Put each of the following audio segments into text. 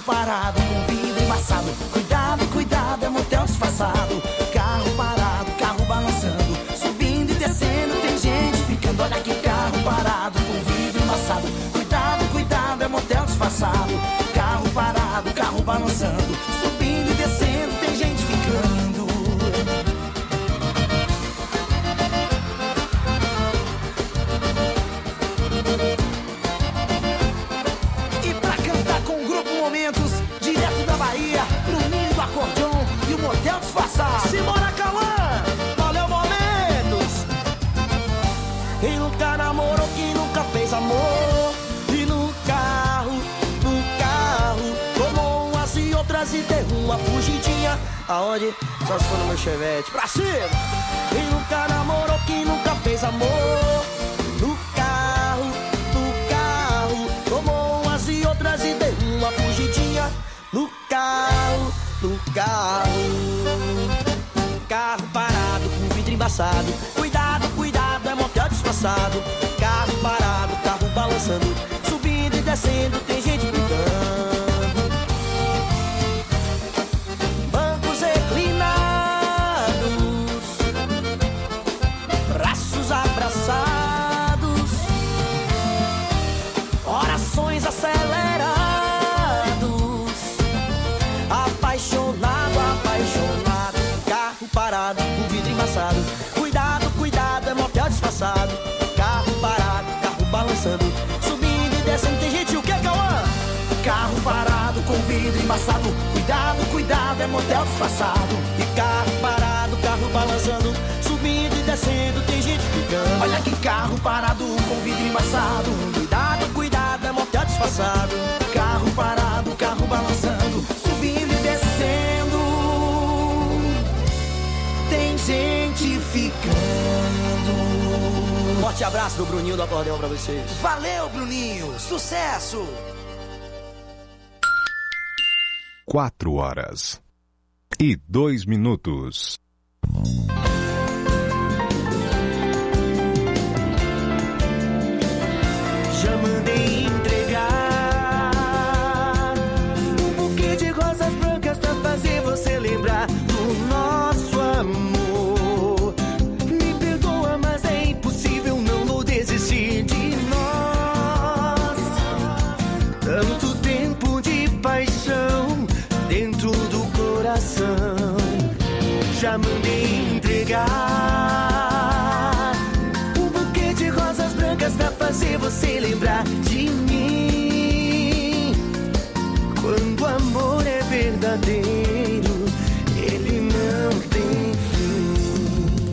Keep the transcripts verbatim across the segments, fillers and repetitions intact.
parado com vidro embaçado. Cuidado, cuidado, é motel disfarçado. Carro parado, carro balançando, subindo e descendo, tem gente ficando. Olha que carro parado com vidro embaçado. Cuidado, cuidado, é motel disfarçado. Carro parado, carro balançando, subindo e descendo, tem gente ficando. E pra cantar com o grupo Momentos, direto da Bahia, Bruninho do acordeon e o motel disfarçado. Simbora, Cauã! Valeu, Momentos! E nunca namorou, que nunca fez amor. E no carro, no carro, tomou umas e outras e deu uma fugidinha. Aonde? Só se for no meu Chevette. Pra cima! E nunca namorou, que nunca fez amor. No carro, no carro, tomou umas e outras e deu uma fugidinha. No carro, no carro. Carro parado com vidro embaçado. Cuidado, cuidado, é motel disfarçado. Carro parado, carro balançando, subindo e descendo, tem gente gritando. Bancos reclinados, braços abraçados, orações acelerados. Apaixonado, apaixonado. Carro parado, com vidro embaçado. Cuidado, cuidado, é motel disfarçado. Carro parado, carro balançando, subindo e descendo, tem gente o que, Cauã? Carro parado com vidro embaçado. Cuidado, cuidado, é motel disfarçado. E carro parado, carro balançando, subindo e descendo, tem gente ficando. Olha que carro parado com vidro embaçado. Cuidado, cuidado, é motel disfarçado. Carro parado, carro balançando, subindo e descendo, tem gente ficando. Forte abraço do Bruninho do acordeão pra vocês. Valeu, Bruninho, sucesso! Quatro horas e dois minutos. Já mandei entregar um buquê de rosas brancas pra fazer você lembrar do nosso amor. Me perdoa, mas é impossível, não vou desistir de nós. Tanto tempo de paixão dentro do coração. Já mandei entregar um buquê de rosas brancas pra fazer você lembrar de mim. Quando o amor é verdadeiro, ele não tem fim.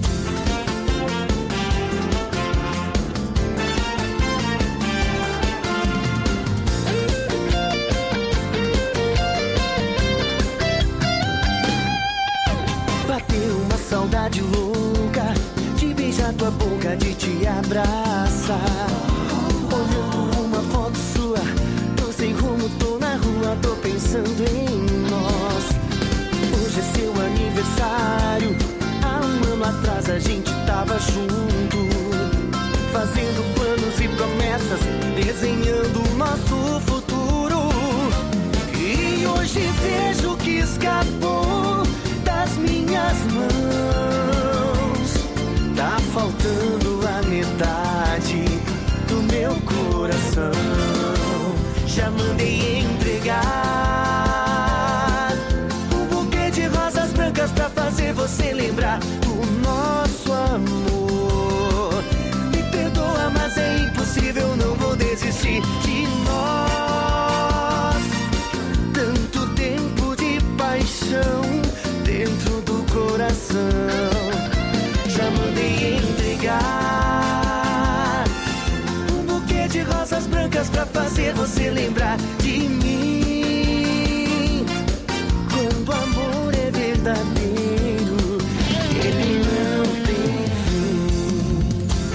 Bateu uma saudade louca de beijar tua boca, de te abraçar. Olhando uma foto sua, tô sem rumo, tô na rua, tô pensando em nós. Hoje é seu aniversário, há um ano atrás a gente tava junto, fazendo planos e promessas, desenhando o nosso futuro. E hoje vejo que escapou das minhas mãos. Tá faltando a metade do meu coração. Já mandei entregar um buquê de rosas brancas pra fazer você lembrar do nosso amor. Me perdoa, mas é impossível, não vou desistir de nós. Tanto tempo de paixão dentro do coração. Já mandei entregar um buquê de rosas brancas pra fazer você lembrar de mim. Quando o amor é verdadeiro, ele não tem fim.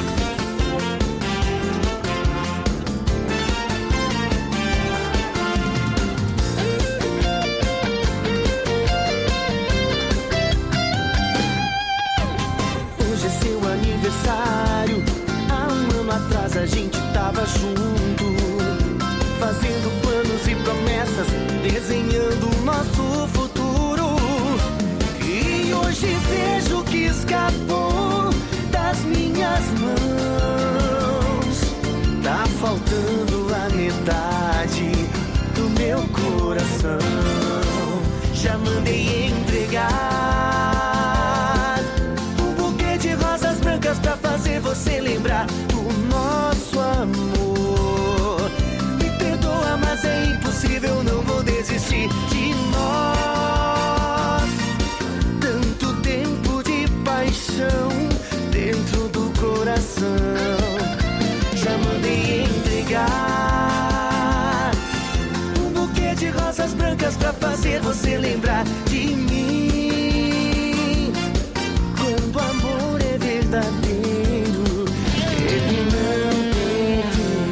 Hoje é seu aniversário, há um ano atrás a gente tava junto, fazendo planos e promessas, desenhando o nosso futuro. E hoje vejo que escapou das minhas mãos. Tá faltando a metade do meu coração. Já mandei entregar um buquê de rosas brancas pra fazer você lembrar do nosso amor. Me perdoa, mas é impossível, não vou desistir de nós. Tanto tempo de paixão dentro do coração. Já mandei entregar um buquê de rosas brancas pra fazer você lembrar de mim. Quando o amor é verdadeiro, ele não tem fim.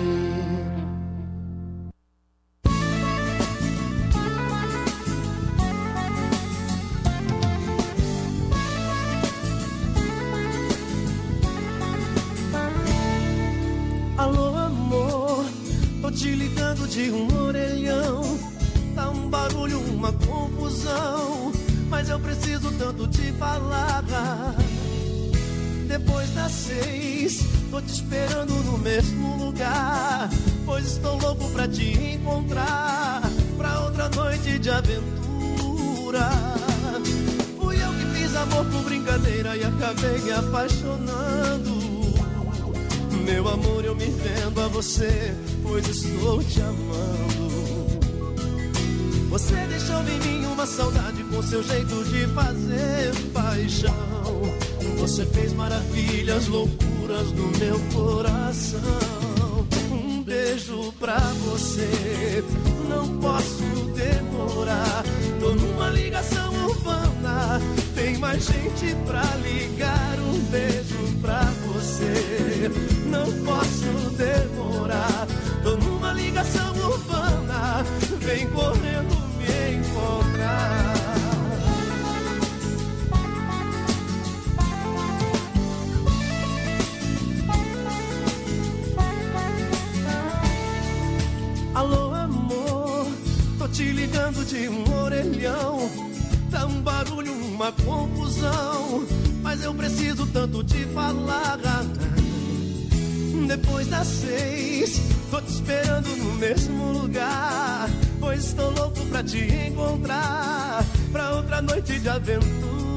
Alô, amor, tô te ligando de um orelhão. Tá um barulho, uma confusão, mas eu preciso tanto te falar. Depois das seis, tô te esperando no mesmo lugar, pois estou louco pra te encontrar, pra outra noite de aventura. Fui eu que fiz amor por brincadeira e acabei me apaixonando. Meu amor, eu me vendo a você, pois estou te amando. Você deixou em mim uma saudade com seu jeito de fazer paixão. Você fez maravilhas, loucuras no meu coração. Um beijo pra você, não posso demorar. Tô numa ligação urbana, tem mais gente pra ligar. Um beijo pra você, não posso demorar. Tô numa ligação urbana, vem correndo me encontrar. Alô, amor, tô te ligando de um orelhão. Tá um barulho, uma confusão, mas eu preciso tanto te falar. Depois das seis, tô te esperando no mesmo lugar, pois estou louco pra te encontrar, pra outra noite de aventura.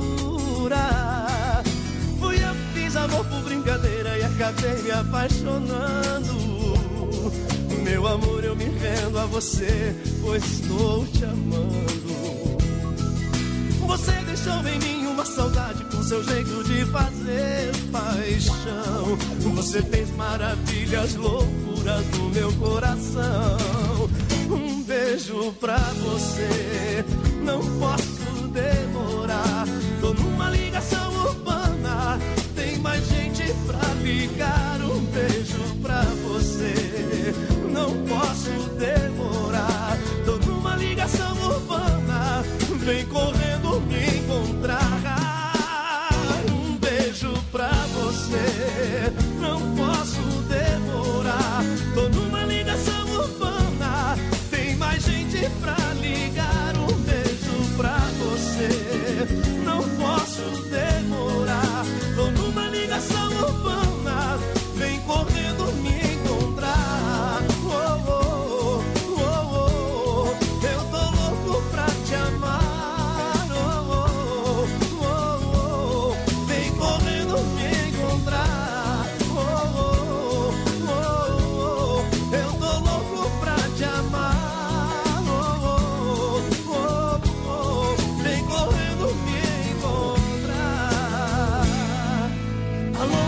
Fui eu que fiz amor por brincadeira e acabei me apaixonando. Meu amor, eu me rendo a você, pois estou te amando. Você deixou em mim uma saudade com seu jeito de fazer paixão. Você fez maravilhas, loucuras no meu coração. Um beijo pra você, não posso demorar. Tô numa ligação urbana, tem mais gente pra ligar. Um beijo pra você, não posso demorar. Tô numa ligação urbana, vem correndo me encontrar. Um beijo pra você, não posso demorar. Tô numa ligação urbana, tem mais gente pra ligar. Um beijo pra você, não posso demorar. Tô numa ligação urbana, vem correndo me encontrar. Oh, oh, oh, oh, oh. Eu tô louco pra te amar. Oh, oh, oh, oh. Vem correndo me encontrar. Oh, oh, oh, oh. Eu tô louco pra te amar. Oh, oh, oh, oh. Vem correndo me encontrar. Alô,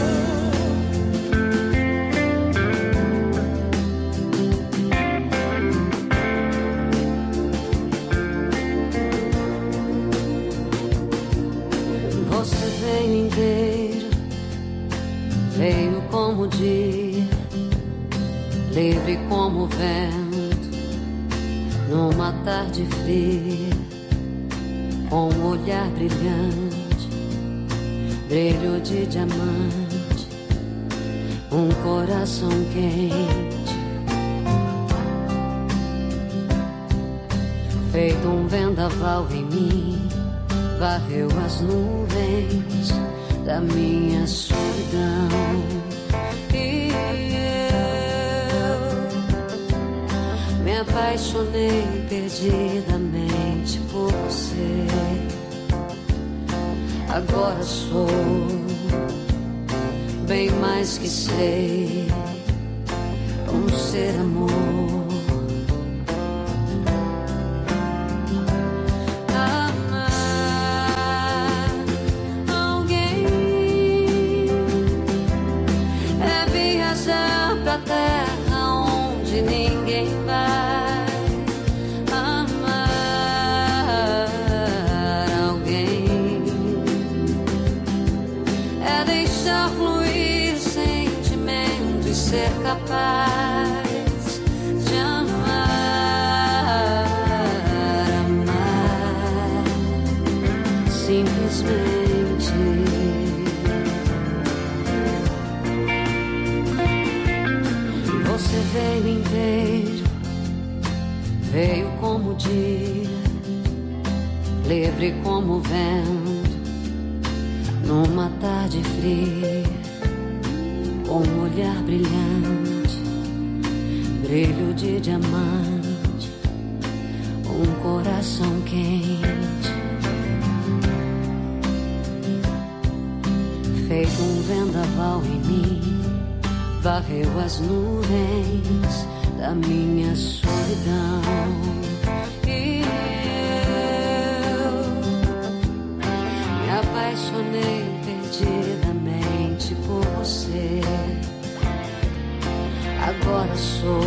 você veio inteiro, veio como o dia, livre como o vento, numa tarde fria, com um olhar brilhante, brilho de diamante, um coração quente. Feito um vendaval em mim, varreu as nuvens da minha solidão. E eu me apaixonei perdidamente por você. Agora sou bem mais que sei, um ser amor. Terra onde ninguém vai amar alguém, é deixar fluir o sentimento e ser capaz de amar, amar simplesmente. Você veio inteiro, veio como o dia, livre como o vento, numa tarde fria, com um olhar brilhante, brilho de diamante, um coração quente, feito um vendaval em mim, varreu as nuvens da minha solidão. E eu me apaixonei perdidamente por você. Agora sou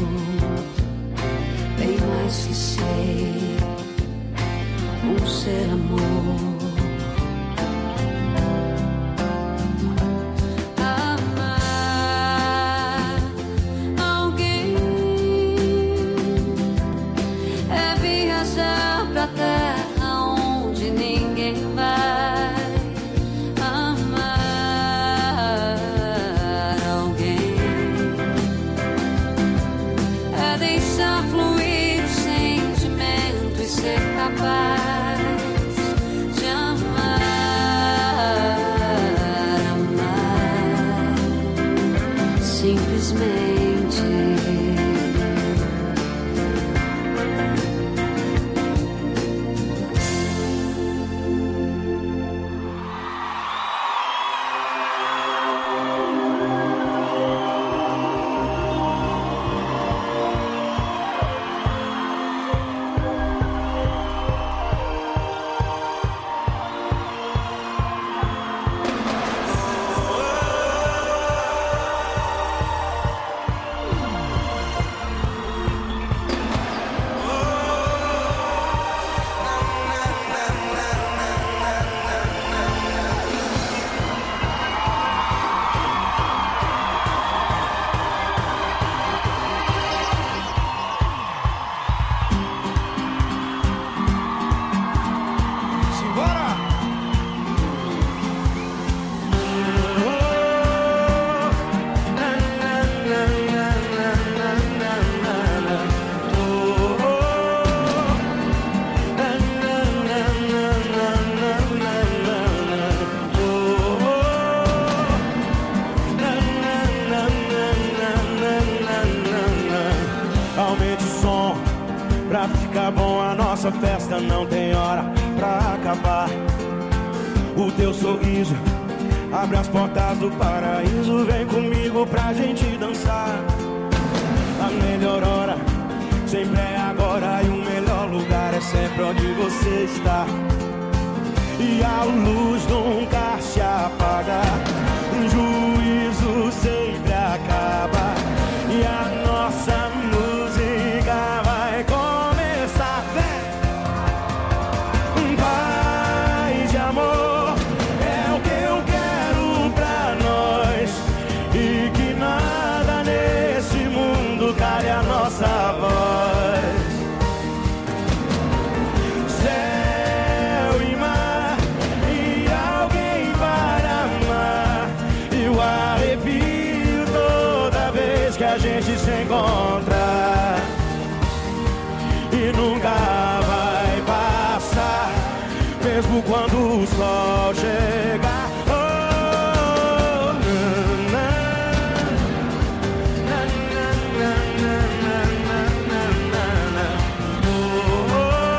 bem mais que sei, um ser amor. Nossa festa não tem hora pra acabar. O teu sorriso abre as portas do paraíso. Vem comigo pra gente dançar. A melhor hora sempre é agora, e o melhor lugar é sempre onde você está. E a luz nunca se apaga, o juízo sempre acaba, e a nossa música vai começar. Vem! Paz de amor é o que eu quero pra nós, e que nada nesse mundo cale a nossa voz. Céu e mar e a sol chegar. Oh, na, na, na, na, na, na, na, na, na. Oh,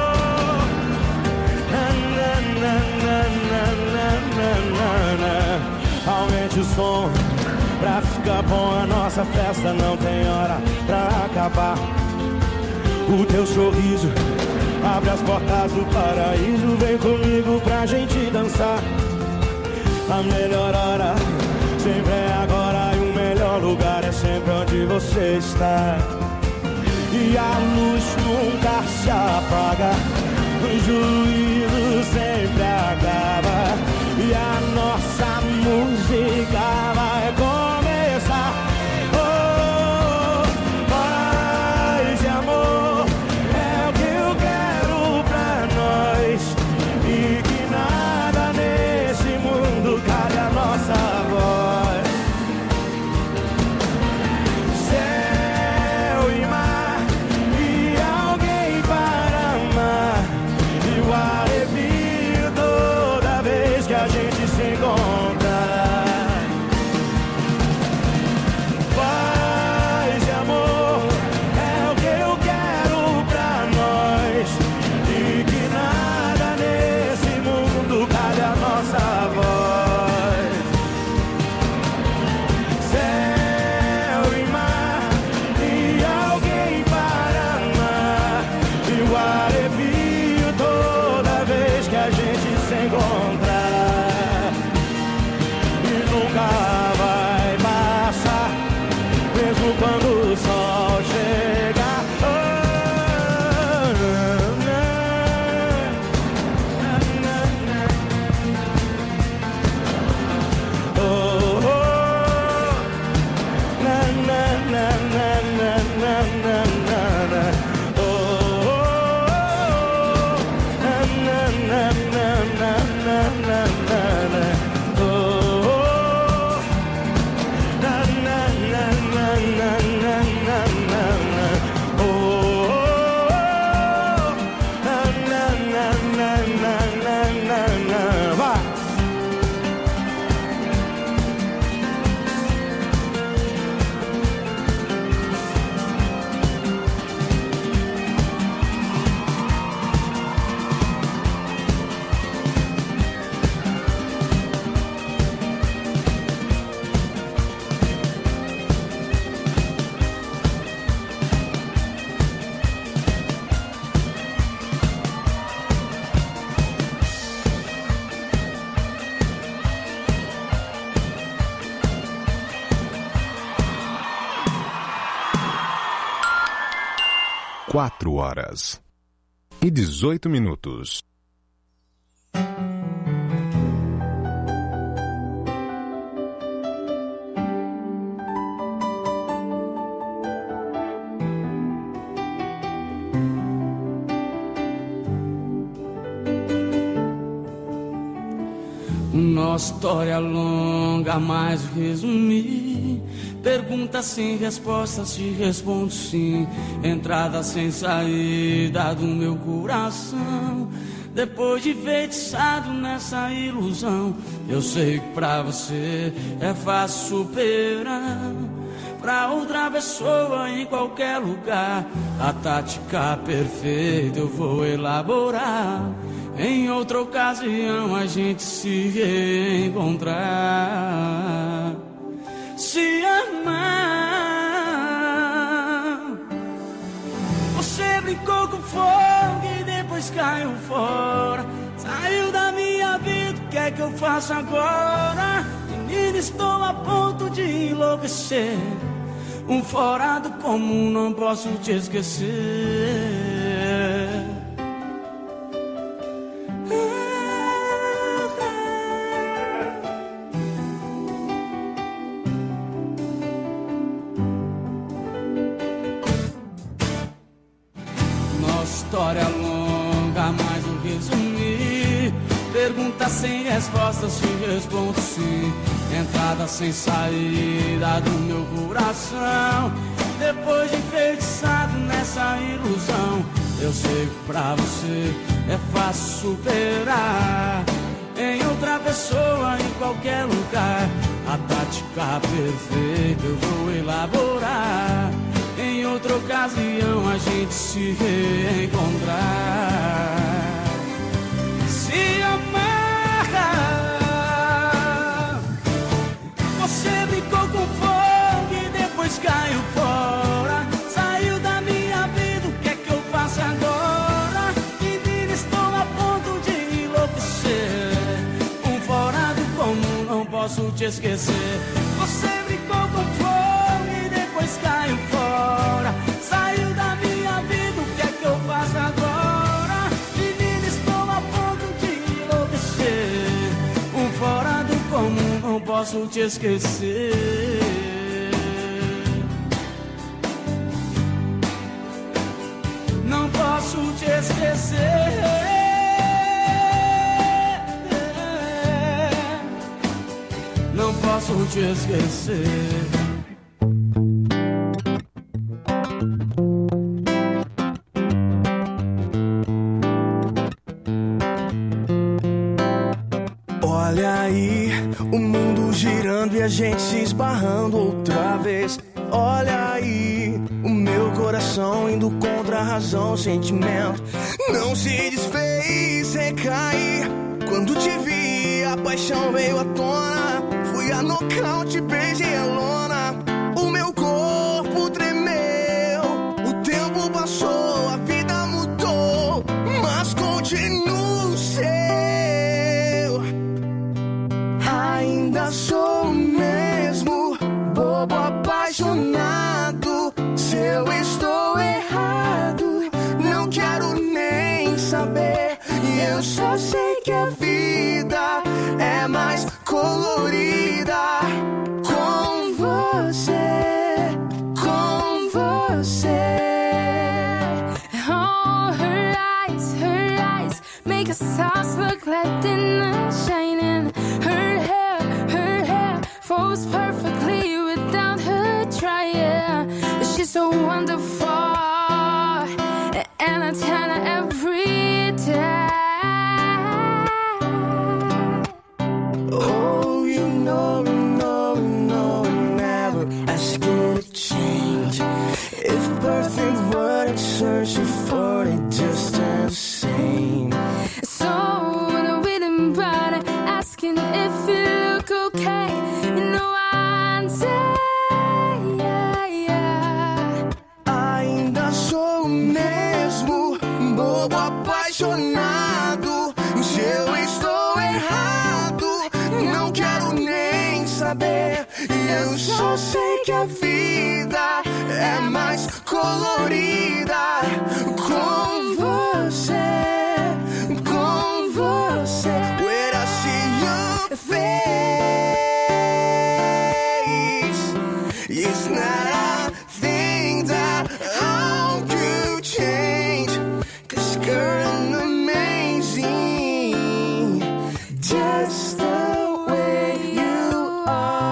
na, na, na, na, na, na, na. Aumente o som pra ficar bom, a nossa festa não tem hora pra acabar. O teu sorriso abre as portas do paraíso, vem comigo pra gente dançar. A melhor hora sempre é agora, e o melhor lugar é sempre onde você está. E a luz nunca se apaga, o juízo sempre acaba, e a nossa música vai começar. Oh, paz e amor é o que eu quero pra nós, e que nada nesse mundo cale a nossa voz. Céu e mar e alguém para amar, e o arrepio toda vez que a gente se encontra. Paz e amor é o que eu quero pra nós, e que nada nesse mundo cale a nossa voz. Céu e mar e alguém para amar, e o arrepio toda vez que a gente se encontrar. E nunca vai passar, mesmo quando o sol chegar. Oh, na, na, na, na. Oh, oh, na, na, na, na, na, na, na, na. Oh, oh, na, na, na, na, na, na, na, na. Oh, oh, na, na, na, na, na, na, na, na. Oh, na, na, na, na, na, na, na, na. Vai! Quatro horas e dezoito minutos. Nossa história longa, mas resumir. Perguntas sem respostas, te respondo sim. Entrada sem saída do meu coração. Depois de feitiçado nessa ilusão, eu sei que pra você é fácil superar. Pra outra pessoa em qualquer lugar, a tática perfeita eu vou elaborar. Em outra ocasião a gente se reencontrar. Se amar. Você brincou com fogo e depois caiu fora. Saiu da minha vida, o que é que eu faço agora? Menina, estou a ponto de enlouquecer. Um fora do comum, não posso te esquecer. História longa, mas eu resumi. Perguntas sem respostas, te respondo sim. Entrada sem saída do meu coração. Depois de enfeitiçado nessa ilusão, eu sei que pra você é fácil superar. em outra pessoa, em qualquer lugar. A tática perfeita eu vou elaborar. Em outra ocasião a gente se reencontrar. Se amar. Você brincou com fogo e depois caiu fora. Saiu da minha vida, o que é que eu faço agora? Menina, estou a ponto de enlouquecer. Um fora do comum, não posso te esquecer. Você brincou com fogo e depois caiu fora. Saiu da minha vida, o que é que eu faço agora? Menina, estou a ponto de enlouquecer. Um fora do comum, não posso te esquecer. Não posso te esquecer. Não posso te esquecer. Olha aí, o mundo girando e a gente se esbarrando outra vez. Olha aí, o meu coração indo contra a razão, o sentimento não se desfez, recaí. Quando te vi, a paixão veio à tona. Fui a nocaute, beijei a lona. O meu corpo tremeu. O tempo passou, a vida mudou, mas continuo seu. Ainda sou o mesmo bobo apaixonado. Se eu estou errado, não quero nem saber. E eu só sei que a vida é mais colorida com você, com você. Oh, her eyes, her eyes make us stars look like dinner shining. Her hair, her hair falls perfectly without her trying. She's so wonderful, and I tell her every day. Oh, you know, you know, you know, never ask you to change. If perfect were searching for it, just the same. So when I'm waiting by asking if you look okay, you know I say, yeah, yeah. Ainda sou o mesmo bobo apaixonado. Se eu estou errado, não quero nem saber. E eu só sei que a vida é mais colorida com você, com você. When I see your face, it's not a thing that I could change. 'Cause girl, I'm amazing, just the way you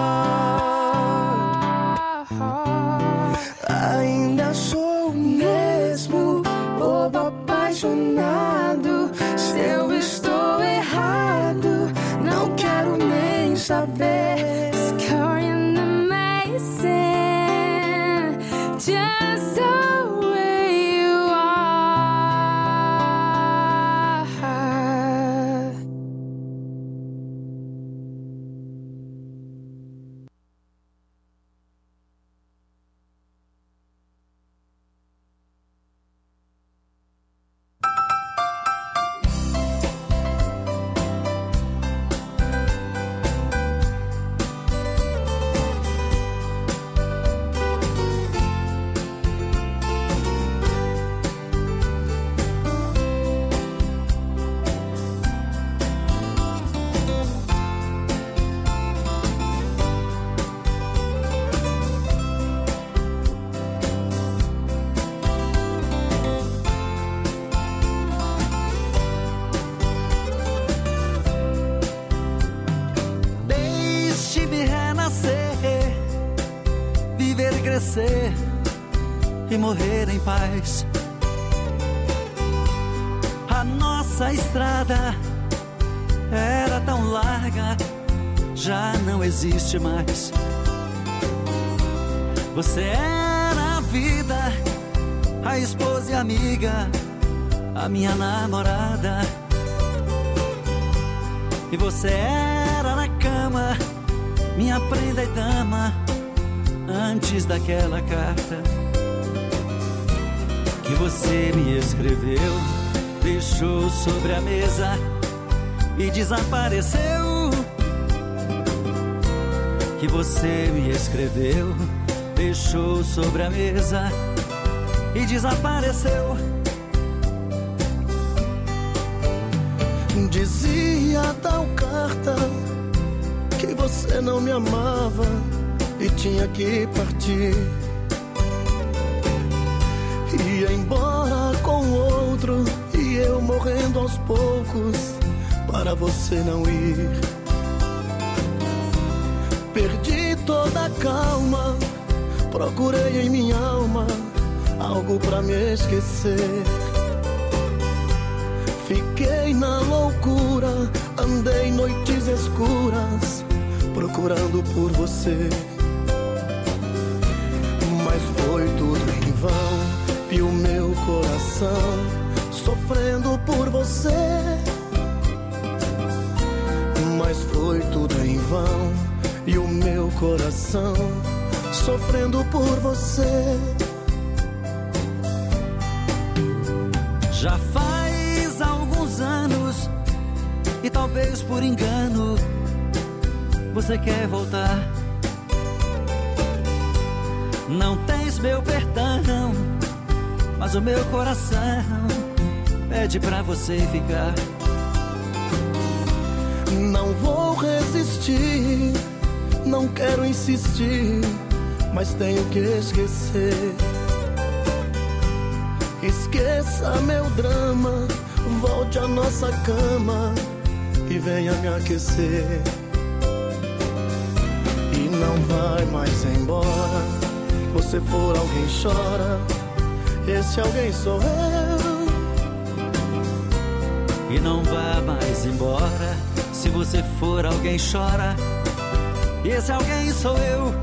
are. Ainda sou o mesmo bobo apaixonado. Se eu estou errado, não quero nem saber. It's Korean amazing, just the way you are. crescer e morrer em paz. A nossa estrada era tão larga, já não existe mais. Você era a vida, a esposa e amiga, a minha namorada. E você era na cama, minha prenda e dama, antes daquela carta que você me escreveu, deixou sobre a mesa e desapareceu. Que você me escreveu, deixou sobre a mesa e desapareceu. Dizia tal carta que você não me amava e tinha que partir. Ia embora com outro e eu morrendo aos poucos para você não ir. Perdi toda a calma, procurei em minha alma algo pra me esquecer. Fiquei na loucura, andei noites escuras procurando por você. Mas foi tudo em vão e o meu coração sofrendo por você. Mas foi tudo em vão e o meu coração sofrendo por você. Já faz alguns anos e talvez por engano você quer voltar. Não tens meu perdão, mas o meu coração pede pra você ficar. Não vou resistir, não quero insistir, mas tenho que esquecer. Esqueça meu drama, volte à nossa cama e venha me aquecer. E não vai mais embora, você for alguém chora, esse alguém sou eu. E não vá mais embora, se você for alguém chora, e esse alguém sou eu.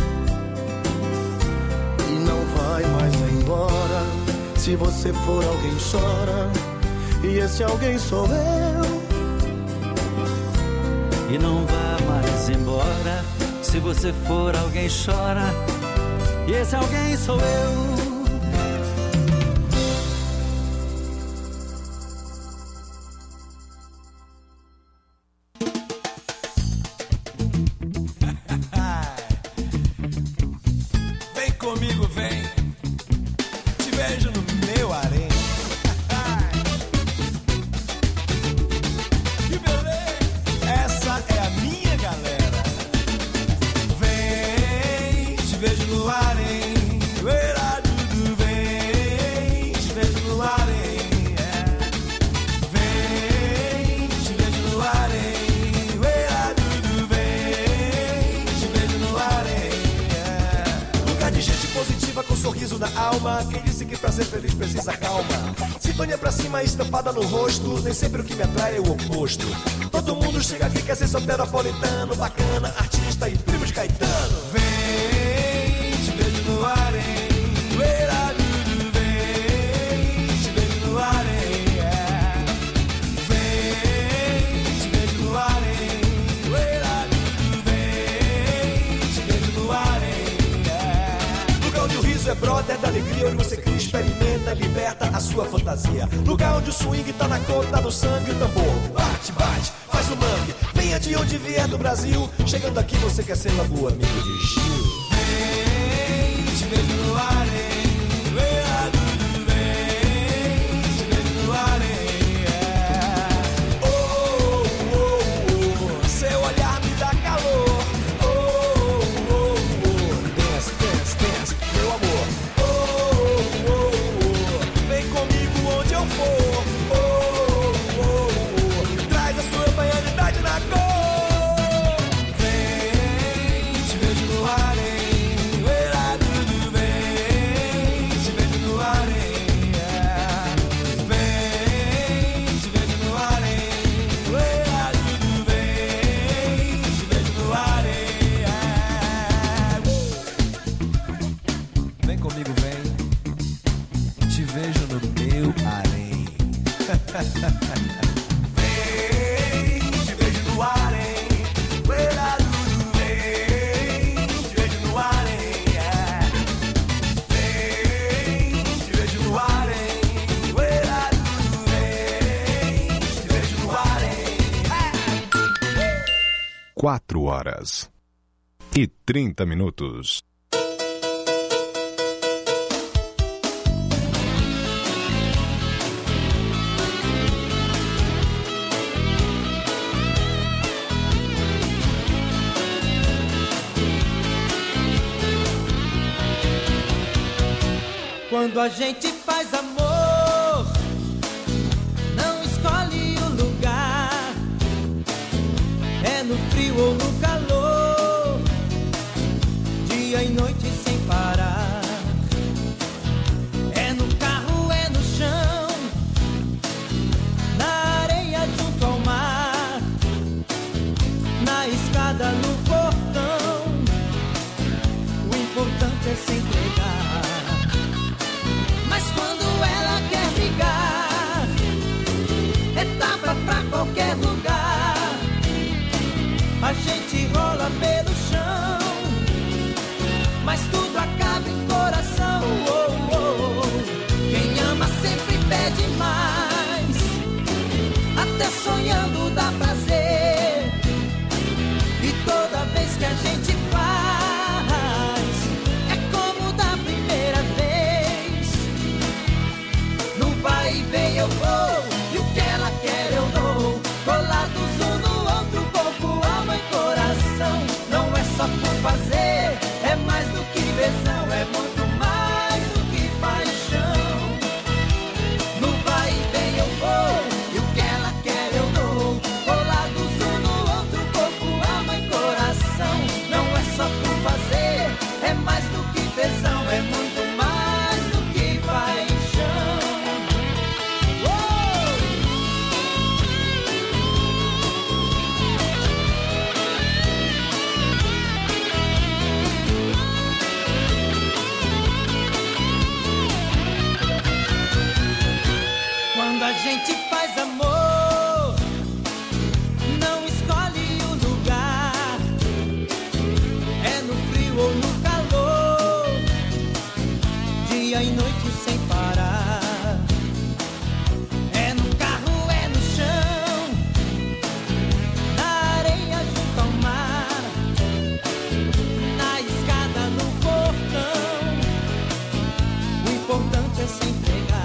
E não vai mais embora, se você for alguém chora, e esse alguém sou eu. E não vá mais embora, se você for alguém chora, e esse alguém sou eu. Estampada no rosto, nem sempre o que me atrai é o oposto. Todo mundo chega aqui quer ser soteropolitano, bacana, artista e primo de Caetano. Vem, te vejo no ar, hein? Uera, dudu, vem, te vejo no ar, hein? Vem, te vejo no ar, hein? Uera, dudu, vem, te vejo no ar, hein? Lugar onde o riso é brother da alegria, onde você cria, experimenta, liberta a sua fantasia. Lugar onde o swing tá na cor, tá no sangue, o tambor bate, bate, faz o mangue. Venha de onde vier do Brasil, chegando aqui você quer ser logo amigo de Gil. Vem, te vejo no ar, hein? Vem, te vejo no ar, hein? Oh, oh, oh, seu olhar me dá calor. Oh, oh, oh, dance, dance, dance, meu amor. Vem, te vejo no ar, hein? Uera, dudu, vem. quatro horas e trinta minutos. Quando a gente faz amor, não escolhe o lugar, é no frio ou no calor, dia e noite sem parar, é no carro, é no chão, na areia junto ao mar, na escada, no portão, o importante é se entregar. Mas quando ela quer brigar, é tapa pra qualquer lugar, a gente rola pelo chão, mas tudo acaba em coração. Oh, oh, oh. Quem ama sempre pede mais, até sonhando dá prazer, e toda vez que a gente faz, é como da primeira vez. No vai e vem eu vou, e o que ela quer eu dou, colados um no outro, corpo, alma e coração. Não é só por fazer, é mais do que tesão, é muito mais do que paixão. No vai e vem eu vou, e o que ela quer eu dou, colados um no outro, corpo, alma e coração. Não é só por fazer, é mais do que tesão, é muito mais do que paixão. Quando a gente faz amor, não escolhe o lugar, é no frio ou no calor, dia e noite sem parar, é no carro, é no chão, na areia junto ao mar, na escada, no portão, o importante é se entregar.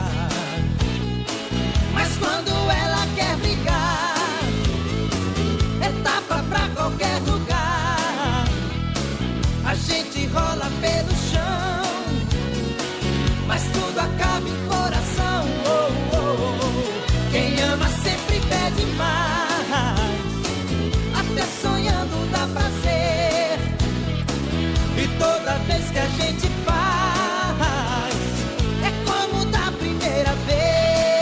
Mas quando ela quer brigar, é tapa pra qualquer lugar, a gente rola pelo chão, mas tudo acaba em coração. Oh, oh, oh. Quem ama sempre pede mais, até sonhando dá prazer, e toda vez que a gente faz, é como da primeira vez.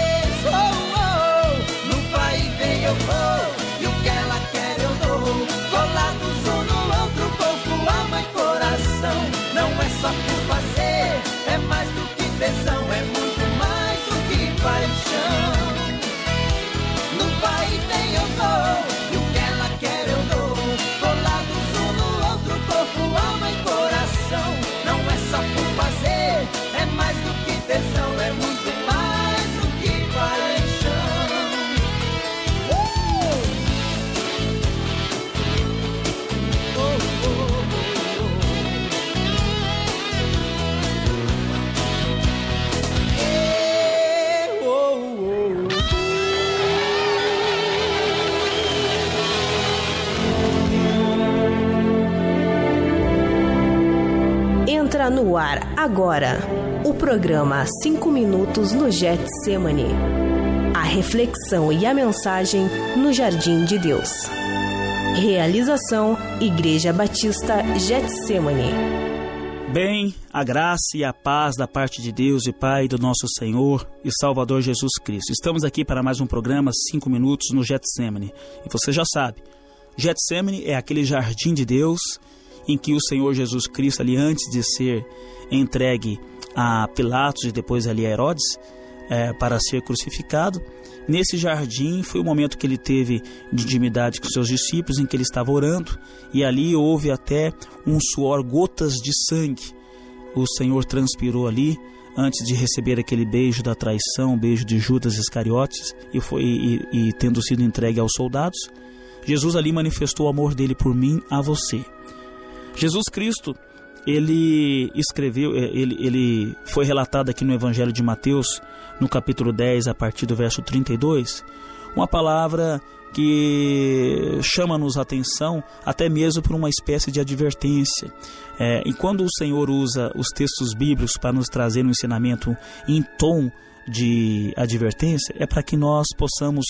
Eu vou, e o que ela quer eu dou, colados um no outro, corpo, alma e coração. Não é só por fazer, é mais do que tesão, é muito mais do que paixão. No vai e vem eu vou, e o que ela quer eu dou, colados um no outro, corpo, alma e coração. Não é só por fazer, é mais do que tesão, é muito mais do que paixão. Entra no ar agora o programa cinco minutos no Getsemane. A reflexão e a mensagem no Jardim de Deus. Realização Igreja Batista Getsemane. Bem, a graça e a paz da parte de Deus e Pai do nosso Senhor e Salvador Jesus Cristo. Estamos aqui para mais um programa cinco minutos no Getsemane. E você já sabe, Getsemane é aquele jardim de Deus em que o Senhor Jesus Cristo, ali antes de ser entregue a Pilatos e depois ali a Herodes, é, para ser crucificado, nesse jardim foi o momento que ele teve de intimidade com seus discípulos, em que ele estava orando, e ali houve até um suor, gotas de sangue. O Senhor transpirou ali antes de receber aquele beijo da traição, o beijo de Judas Iscariotes, e, foi, e, e tendo sido entregue aos soldados. Jesus ali manifestou o amor dele por mim, a você. Jesus Cristo, ele escreveu, ele, ele foi relatado aqui no Evangelho de Mateus, no capítulo dez, a partir do verso trinta e dois, uma palavra que chama-nos a atenção até mesmo por uma espécie de advertência. É, e quando o Senhor usa os textos bíblicos para nos trazer um ensinamento em tom de advertência, é para que nós possamos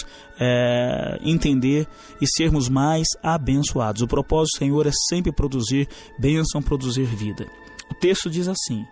é, entender e sermos mais abençoados. O propósito do Senhor é sempre produzir bênção, produzir vida. O texto diz assim,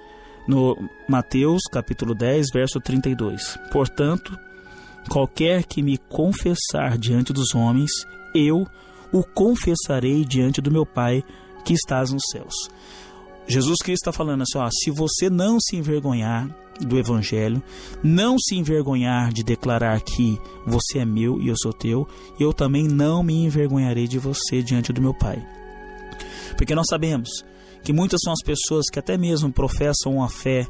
no Mateus capítulo dez, verso trinta e dois: portanto, qualquer que me confessar diante dos homens, eu o confessarei diante do meu Pai que estás nos céus. Jesus Cristo está falando assim, ó, se você não se envergonhar do Evangelho, não se envergonhar de declarar que você é meu e eu sou teu, eu também não me envergonharei de você diante do meu Pai. Porque nós sabemos que muitas são as pessoas que até mesmo professam uma fé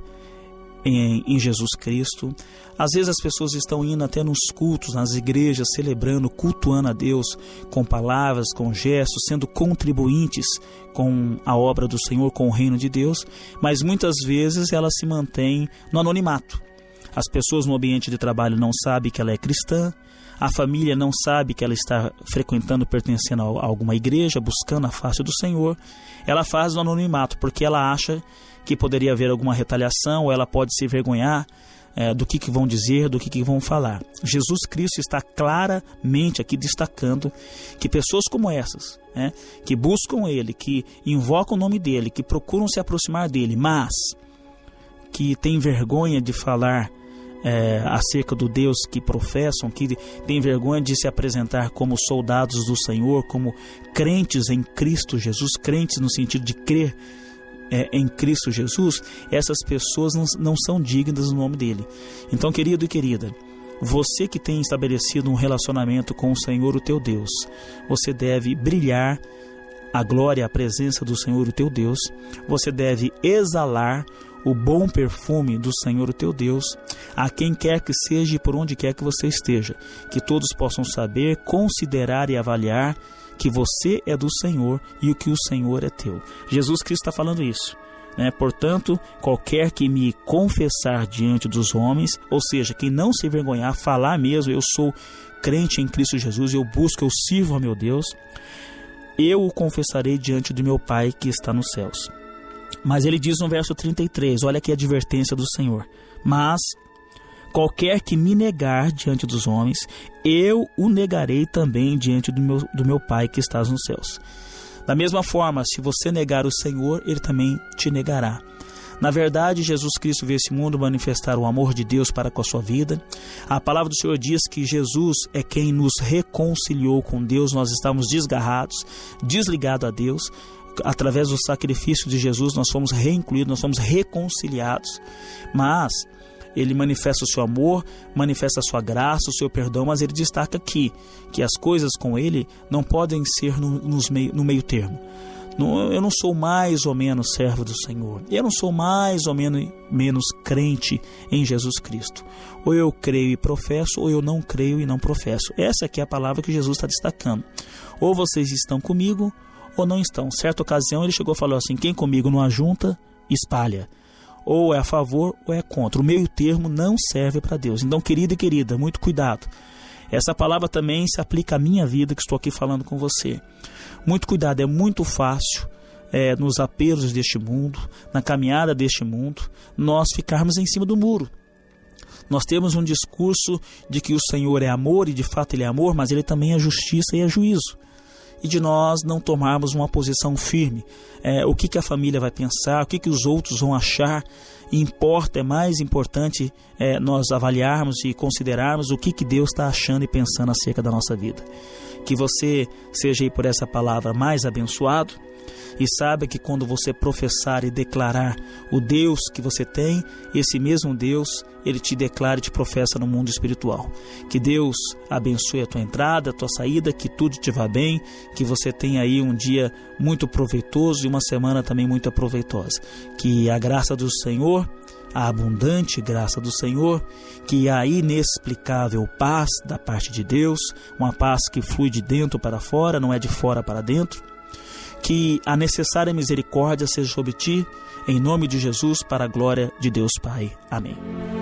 Em, em Jesus Cristo. Às vezes as pessoas estão indo até nos cultos, nas igrejas, celebrando, cultuando a Deus com palavras, com gestos, sendo contribuintes com a obra do Senhor, com o reino de Deus, mas muitas vezes ela se mantém no anonimato. As pessoas no ambiente de trabalho não sabem que ela é cristã, a família não sabe que ela está frequentando, pertencendo a alguma igreja, buscando a face do Senhor. Ela faz no anonimato porque ela acha que poderia haver alguma retaliação, ou ela pode se envergonhar é, do que, que vão dizer, do que, que vão falar. Jesus Cristo está claramente aqui destacando que pessoas como essas, né, que buscam Ele, que invocam o nome dEle, que procuram se aproximar dEle, mas que têm vergonha de falar é, acerca do Deus que professam, que têm vergonha de se apresentar como soldados do Senhor, como crentes em Cristo Jesus, crentes no sentido de crer É, em Cristo Jesus, essas pessoas não, não são dignas do nome dele. Então, querido e querida, você que tem estabelecido um relacionamento com o Senhor, o teu Deus, você deve brilhar a glória, a presença do Senhor, o teu Deus. Você deve exalar o bom perfume do Senhor, o teu Deus, a quem quer que seja e por onde quer que você esteja, que todos possam saber, considerar e avaliar que você é do Senhor e o que o Senhor é teu. Jesus Cristo está falando isso, né? Portanto, qualquer que me confessar diante dos homens, ou seja, quem não se envergonhar, falar mesmo, eu sou crente em Cristo Jesus, eu busco, eu sirvo a meu Deus, eu o confessarei diante do meu Pai que está nos céus. Mas ele diz no verso trinta e três, olha aqui a advertência do Senhor: mas qualquer que me negar diante dos homens, eu o negarei também diante do meu, do meu Pai que estás nos céus. Da mesma forma, se você negar o Senhor, Ele também te negará. Na verdade, Jesus Cristo veio a esse mundo manifestar o amor de Deus para com a sua vida. A palavra do Senhor diz que Jesus é quem nos reconciliou com Deus. Nós estávamos desgarrados, desligados a Deus. Através do sacrifício de Jesus, nós fomos reincluídos, nós fomos reconciliados. Mas Ele manifesta o seu amor, manifesta a sua graça, o seu perdão, mas Ele destaca aqui que as coisas com Ele não podem ser no, nos meio, no meio termo. Eu não sou mais ou menos servo do Senhor, eu não sou mais ou menos, menos crente em Jesus Cristo. Ou eu creio e professo, ou eu não creio e não professo. Essa aqui é a palavra que Jesus está destacando. Ou vocês estão comigo, ou não estão. Certa ocasião Ele chegou e falou assim: quem comigo não ajunta, espalha. Ou é a favor ou é contra. O meio termo não serve para Deus. Então, querido e querida, muito cuidado. Essa palavra também se aplica à minha vida, que estou aqui falando com você. Muito cuidado, é muito fácil é, nos apelos deste mundo, na caminhada deste mundo, nós ficarmos em cima do muro. Nós temos um discurso de que o Senhor é amor, e de fato Ele é amor, mas Ele também é justiça e é juízo. E de nós não tomarmos uma posição firme. É, o que, que a família vai pensar, o que, que os outros vão achar, importa, é mais importante é, nós avaliarmos e considerarmos o que, que Deus está achando e pensando acerca da nossa vida. Que você seja aí por essa palavra mais abençoado, e saiba que quando você professar e declarar o Deus que você tem, esse mesmo Deus, Ele te declara e te professa no mundo espiritual. Que Deus abençoe a tua entrada, a tua saída, que tudo te vá bem, que você tenha aí um dia muito proveitoso e uma semana também muito proveitosa. Que a graça do Senhor a abundante graça do Senhor, que a inexplicável paz da parte de Deus, uma paz que flui de dentro para fora, não é de fora para dentro, que a necessária misericórdia seja sobre ti, em nome de Jesus, para a glória de Deus Pai. Amém.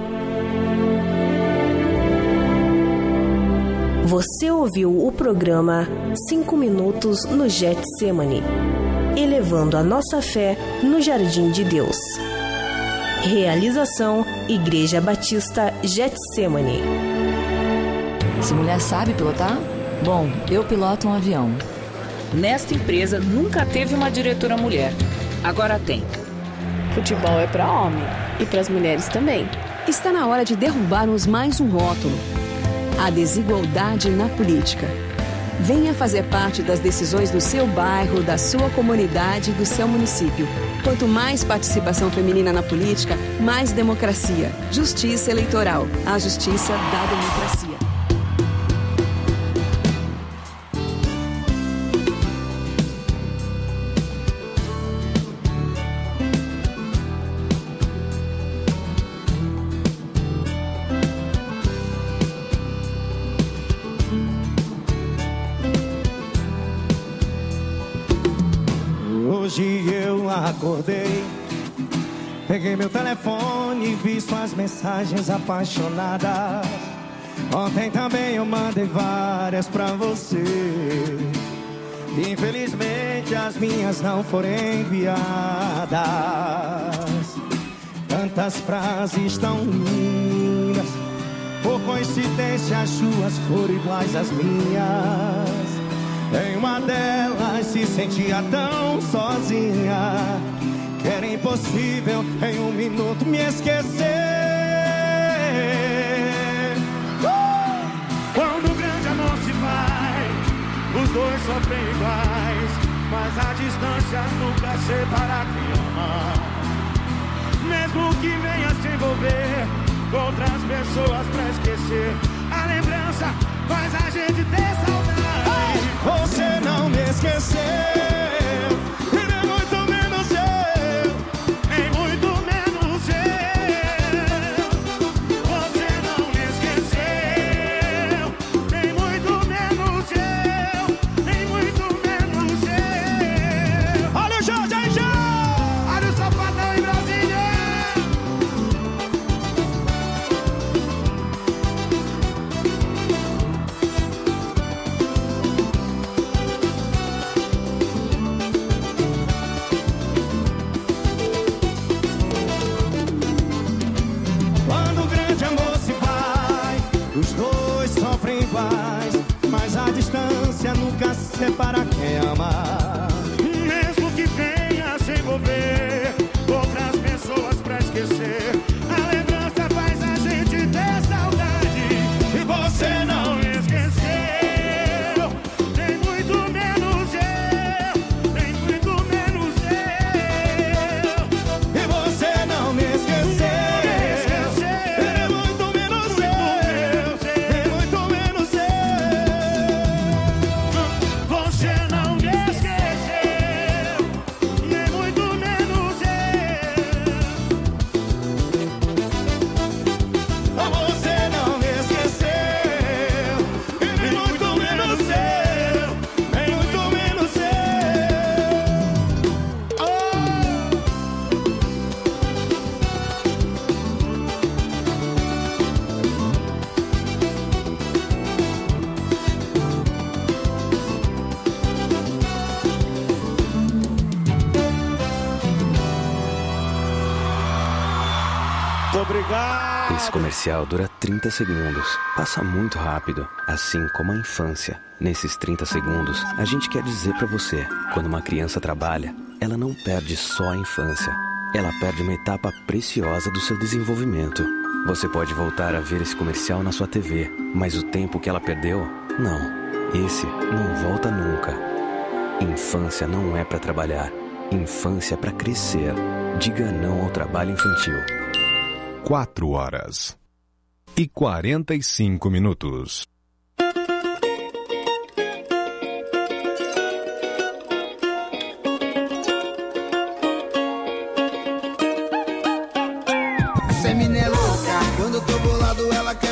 Você ouviu o programa cinco minutos no Getsemane, elevando a nossa fé no Jardim de Deus. Realização Igreja Batista Getsemane. Essa mulher sabe pilotar? Bom, eu piloto um avião. Nesta empresa nunca teve uma diretora mulher. Agora tem. Futebol é para homem e para as mulheres também. Está na hora de derrubarmos mais um rótulo: a desigualdade na política. Venha fazer parte das decisões do seu bairro, da sua comunidade, do seu município. Quanto mais participação feminina na política, mais democracia. Justiça eleitoral. A justiça da democracia. Hoje eu acordei, peguei meu telefone e vi suas mensagens apaixonadas. Ontem também eu mandei várias pra você. Infelizmente as minhas não foram enviadas. Tantas frases tão lindas, por coincidência as suas foram iguais às minhas. Em uma delas se sentia tão sozinha que era impossível em um minuto me esquecer. uh! Quando o grande amor se vai, os dois sofrem iguais, mas a distância nunca separa quem ama. Mesmo que venha se envolver com outras pessoas pra esquecer, a lembrança faz a gente ter saudade. Você não me esqueceu, e nem muito menos eu, nem muito menos eu. Você não me esqueceu, nem muito menos eu, nem muito menos eu. Olha o Jorge aí já! Olha o Sapatão em Brasília! Nunca separa quem ama. Mesmo que venha se envolver com outras pessoas pra esquecer, a lembrança faz a gente ter saudade. E você não me esqueceu, nem muito menos eu, nem muito menos eu. E você não me esqueceu, nem muito menos eu, nem muito menos eu. Obrigado. Esse comercial dura trinta segundos. Passa muito rápido, assim como a infância. Nesses trinta segundos, a gente quer dizer pra você: quando uma criança trabalha, ela não perde só a infância. Ela perde uma etapa preciosa do seu desenvolvimento. Você pode voltar a ver esse comercial na sua T V, mas o tempo que ela perdeu, não. Esse não volta nunca. Infância não é pra trabalhar. Infância é pra crescer. Diga não ao trabalho infantil. Quatro horas e quarenta e cinco minutos.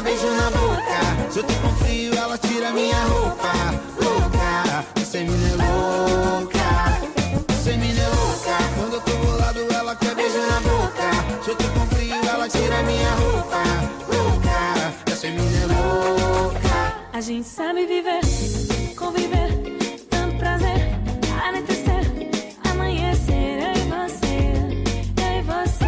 beijo na boca. Se eu tô com frio, ela tira minha roupa. Louca, essa mina é louca. Essa mina é louca. Quando eu tô bolado, ela quer beijo na boca. Se eu tô com frio, ela tira minha roupa. Louca, essa mina é louca. A gente sabe viver, conviver, tanto prazer, anoitecer, amanhecer, eu e você, eu e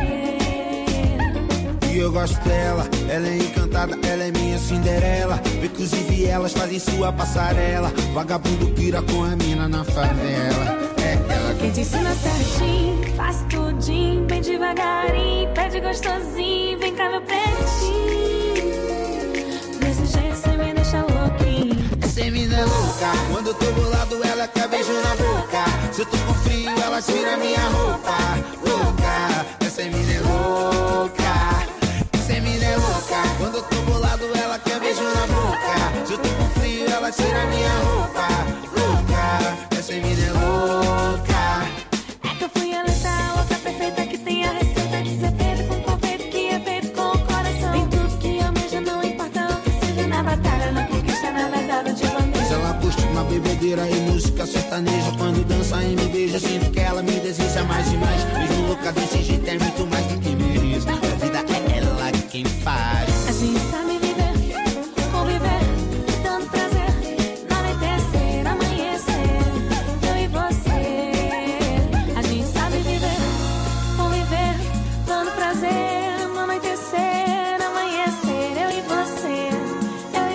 você. E eu gosto dela, ela é encantada, ela é minha Cinderela. Inclusive elas fazem sua passarela. Vagabundo pira com a mina na favela. É ela quem te ensina certinho, faz tudinho, bem devagarinho, pede gostosinho, vem cá meu pretinho. Desse jeito cê me deixa louquinho. Essa mina é louca. Quando eu tô bolado, ela quer beijo na boca. Se eu tô com frio, ela tira minha roupa. Louca, essa mina é louca. Essa mina é louca. Quando eu tô bolado, ela quer beijo na boca. Se eu tô com frio, ela tira minha roupa. Louca, essa mina é louca. É que eu fui a letra louca perfeita que tem a receita de ser feito com confeito que é feito com o coração. Tem tudo que almeja, não importa o que seja na batalha, na conquista, na verdade de bandeja. Ela curte uma bebedeira e música sertaneja. Quando dança e me beija, sinto que ela me deseja mais e mais. Mesmo louca desse jeito é muito mais do que mereço. A vida é ela quem faz. A gente sabe viver, conviver, tanto prazer, anoitecer, amanhecer, eu e você. A gente sabe viver, conviver, tanto prazer, anoitecer, amanhecer, eu e você, eu e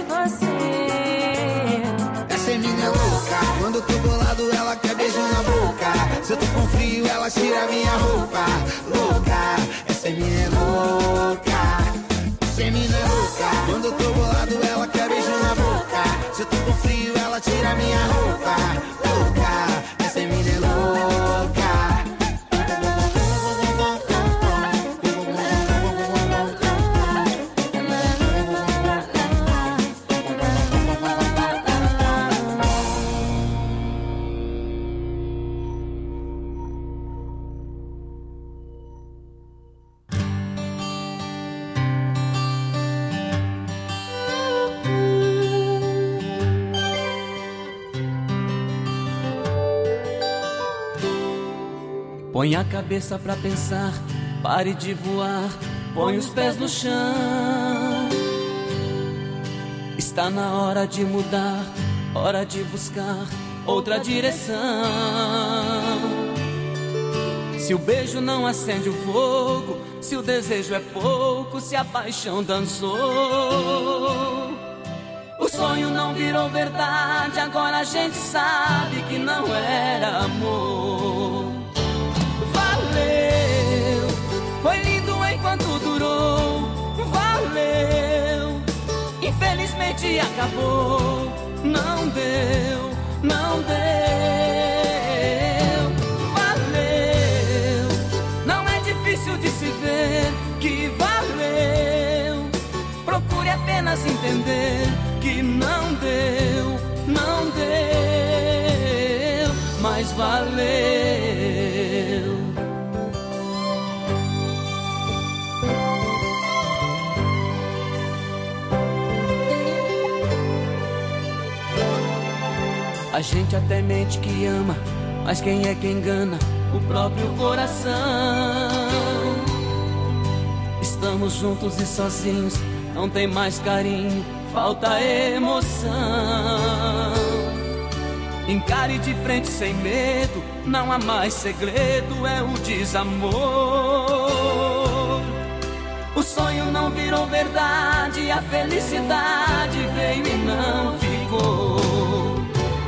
você. Essa mina é louca. Quando eu tô bolado, ela quer beijo na boca. Se eu tô com frio, ela tira minha roupa. Louca, essa mina é louca. Essa mina é louca. Quando eu tô bolado, ela quer beijo na boca. Se eu tô com frio, ela tira minha roupa. Louca, essa mina é louca. Põe a cabeça pra pensar, pare de voar, põe os pés no chão. Está na hora de mudar, hora de buscar outra direção. Se o beijo não acende o fogo, se o desejo é pouco, se a paixão dançou. O sonho não virou verdade, agora a gente sabe que não era amor. Valeu, foi lindo enquanto durou. Valeu, infelizmente acabou. Não deu, não deu. Valeu, não é difícil de se ver que valeu. Procure apenas entender que não deu, não deu, mas valeu. A gente até mente que ama, mas quem é que engana? O próprio coração. Estamos juntos e sozinhos, não tem mais carinho, falta emoção. Encare de frente sem medo, não há mais segredo, é o desamor. O sonho não virou verdade, a felicidade veio e não ficou.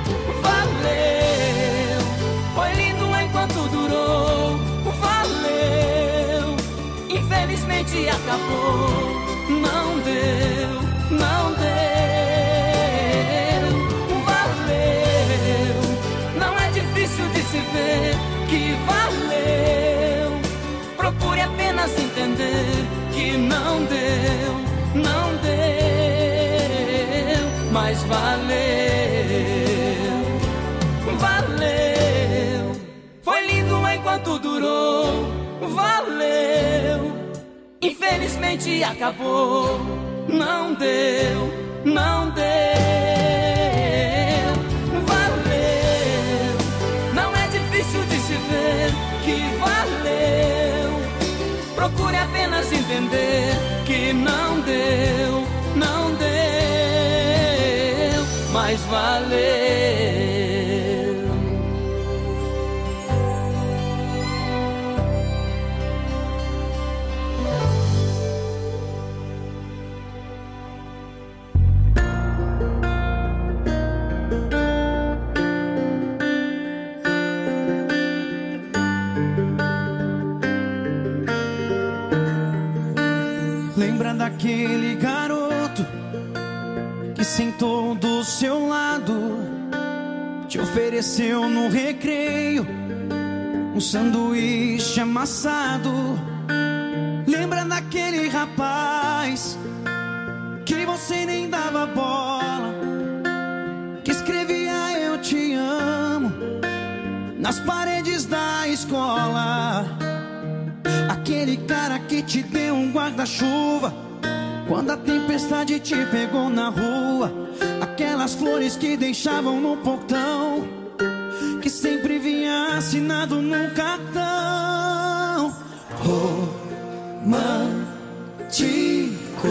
Valeu, foi lindo enquanto durou. Valeu, infelizmente acabou. Não deu, não deu. Valeu, não é difícil de se ver que valeu. Procure apenas entender que não deu, não deu, mas valeu. Valeu, foi lindo enquanto durou. Valeu, infelizmente acabou. não deu, não deu. Valeu, não é difícil de se ver que valeu. Procure apenas entender que não deu, não deu, mas valeu. Lembra daquele garoto que sentou do seu lado, te ofereceu no recreio um sanduíche amassado? Lembra daquele rapaz que você nem dava bola, que escrevia eu te amo nas paredes da escola? Aquele cara que te deu um guarda-chuva quando a tempestade te pegou na rua. Aquelas flores que deixavam no portão, que sempre vinha assinado num cartão. Romântico,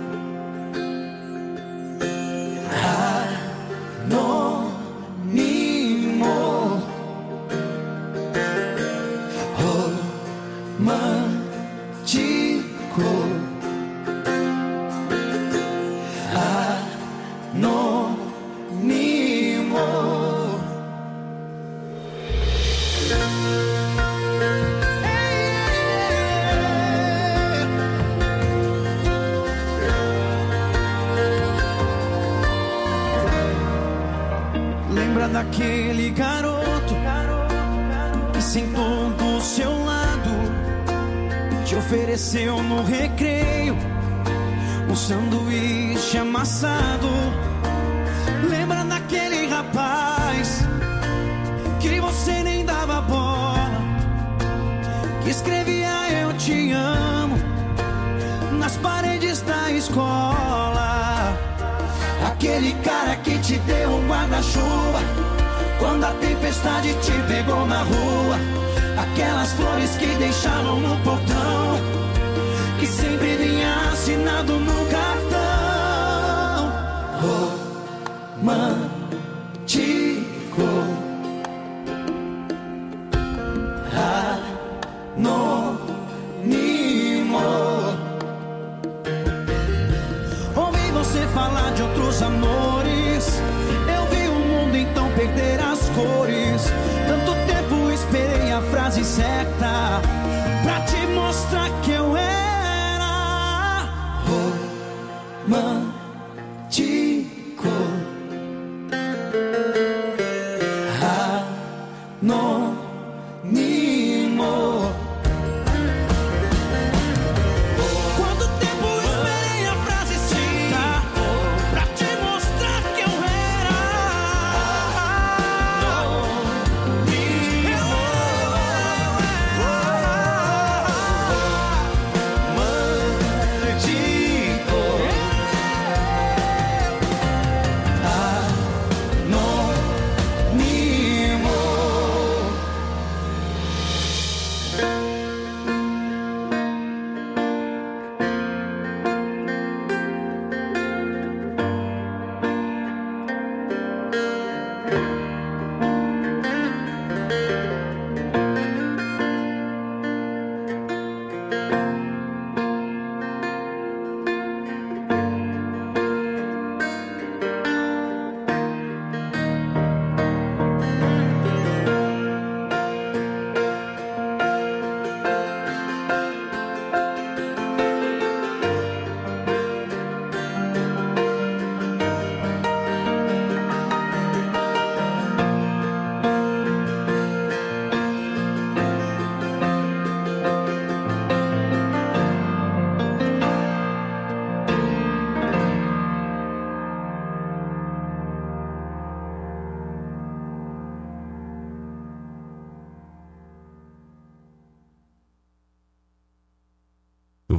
anônimo, romântico, anônimo. Lembra daquele garoto que sentou do seu lado, te ofereceu no recreio um sanduíche amassado? Lembra daquele rapaz que você nem dava bola, que escrevia eu te amo nas paredes da escola? Aquele cara que te deu um guarda-chuva quando a tempestade te pegou na rua. Aquelas flores que deixavam no portão, que sempre vinha assinado no cartão. Romântico, anônimo. Ouvi você falar de outros amores, eu vi o mundo então perder as cores. Tanto tempo esperei a frase certa pra te mostrar que eu era romântico, anônimo. Quanto tempo esperei a frase certa pra te mostrar que eu era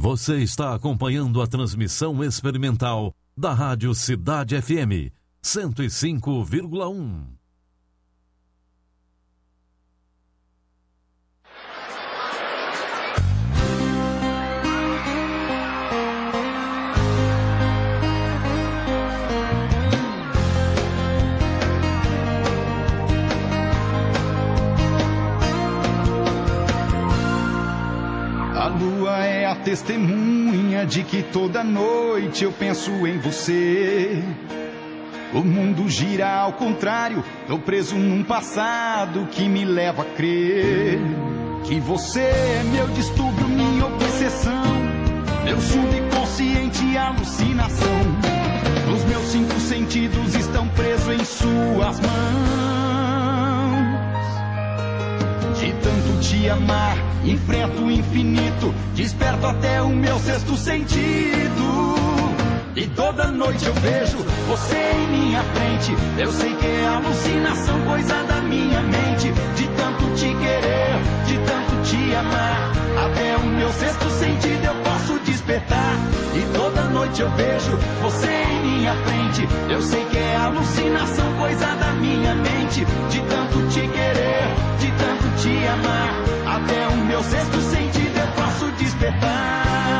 Você está acompanhando a transmissão experimental da Rádio Cidade F M cento e cinco vírgula um. A lua é a testemunha de que toda noite eu penso em você. O mundo gira ao contrário, tô preso num passado que me leva a crer que você é meu distúrbio, minha obsessão, meu subconsciente alucinação. Os meus cinco sentidos estão presos em suas mãos. De tanto te amar, enfrento o infinito, desperto até o meu sexto sentido. E toda noite eu vejo você em minha frente. Eu sei que é alucinação, coisa da minha mente. De tanto te querer, de tanto te amar, até o meu sexto sentido eu posso despertar. E toda noite eu vejo você em minha frente. Eu sei que é alucinação, coisa da minha mente. De tanto te querer, de tanto te amar, até o meu sexto sentido eu posso despertar.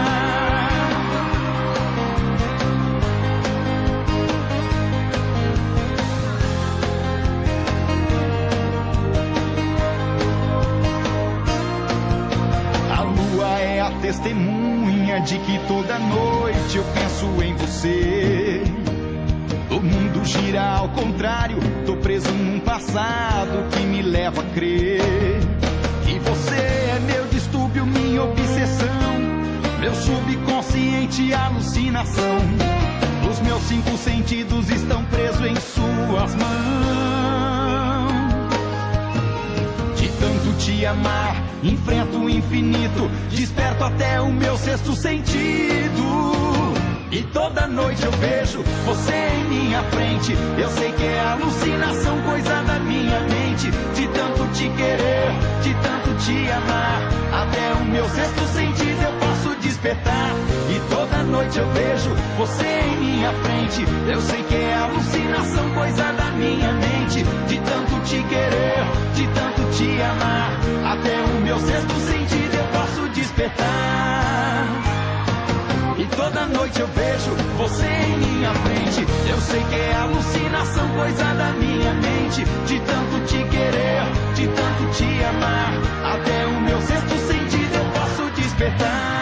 É a testemunha de que toda noite eu penso em você. O mundo gira ao contrário, tô preso num passado que me leva a crer que você é meu distúrbio, minha obsessão, meu subconsciente alucinação. Os meus cinco sentidos estão presos em suas mãos. De tanto te amar, enfrento o infinito, desperto até o meu sexto sentido. E toda noite eu vejo você em minha frente. Eu sei que é alucinação, coisa da minha mente. De tanto te querer, de tanto te amar, até o meu sexto sentido eu posso despertar. E toda noite eu vejo você em minha frente. Eu sei que é alucinação, coisa da minha mente. De tanto te querer, de tanto te amar, até o meu sexto sentido eu posso despertar. E toda noite eu vejo você em minha frente. Eu sei que é alucinação, coisa da minha mente. De tanto te querer, de tanto te amar, até o meu sexto sentido eu posso despertar.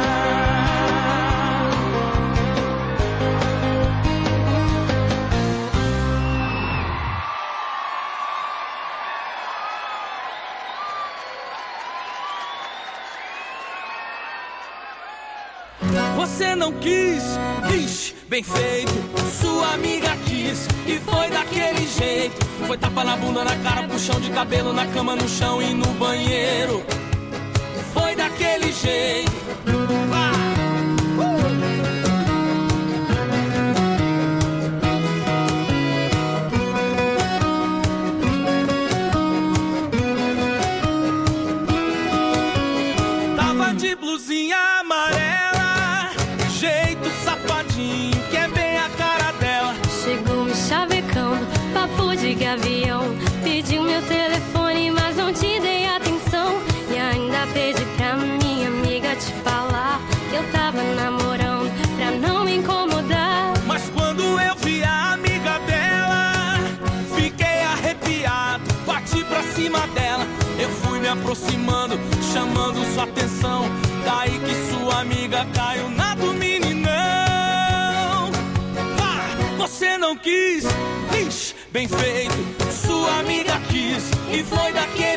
Você não quis, vixe, bem feito. Sua amiga quis e foi daquele jeito. Foi tapa na bunda, na cara, puxão de cabelo, na cama, no chão e no banheiro. Foi daquele jeito. Ah! Uh! Tava de blusinha amarela, jeito safadinho, que é bem a cara dela. Chegou me chavecando, papo de gavião. Pediu meu telefone, mas não te dei atenção. E ainda pedi pra minha amiga te falar que eu tava namorando, pra não me incomodar. Mas quando eu vi a amiga dela, fiquei arrepiado, bati pra cima dela. Eu fui me aproximando, chamando sua atenção. Daí que sua amiga caiu na do meninão. Ah, não quis, vixe, bem feito. Sua amiga quis e foi daquele